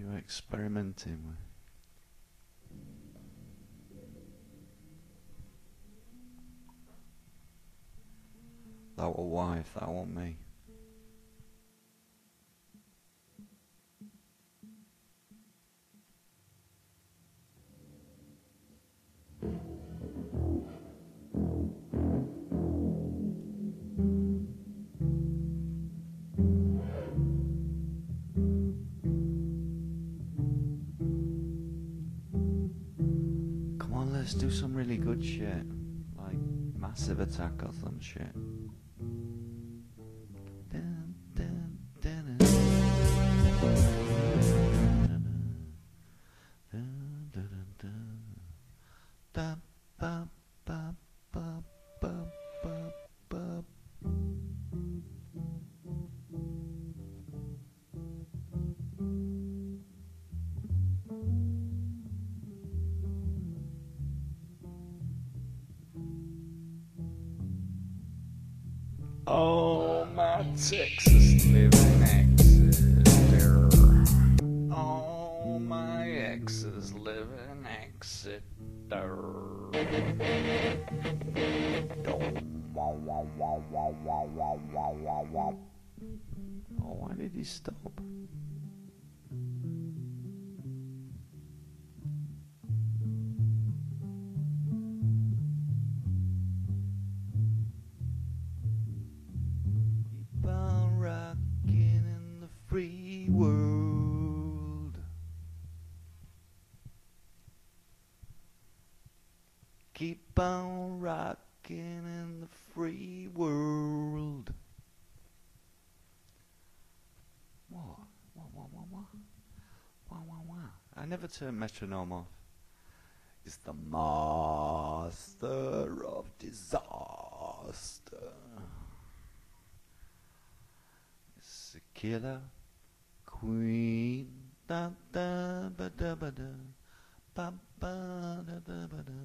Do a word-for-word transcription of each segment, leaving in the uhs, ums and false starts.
you experimenting with? That were wife, that wasn't me. Come on, let's do some really good shit. Like Massive Attack or some shit. Dun, dun, dun, dun. Dun, dun, dun, dun. Da, ba, ba, ba, ba, ba, ba. Oh, my Texas living exes there. Oh, my exes living exit there. Oh, why did he stop? Keep on rocking in the free world. Keep on rocking in the free world. What? What, what, what, what? What, what, what? I never turn metronome off. It's the master of disaster. It's a killer queen. Da da ba da ba da. Ba ba da da ba da.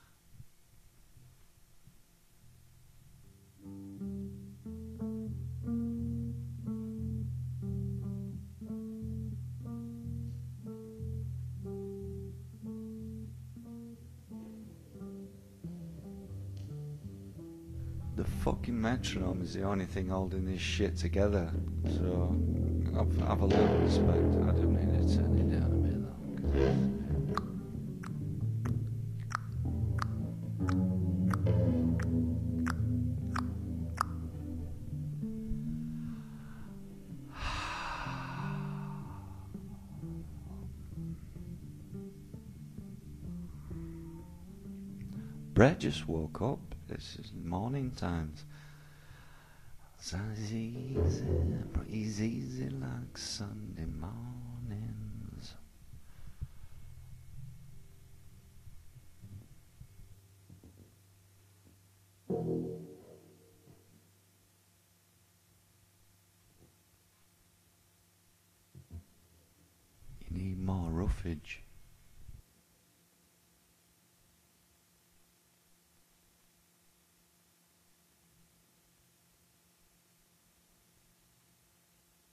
The fucking metronome is the only thing holding this shit together. So, have, have a little respect. I do need to turn it down a bit though. Brett just woke up. This is morning times. Sounds easy, breeze easy like Sunday mornings. You need more roughage.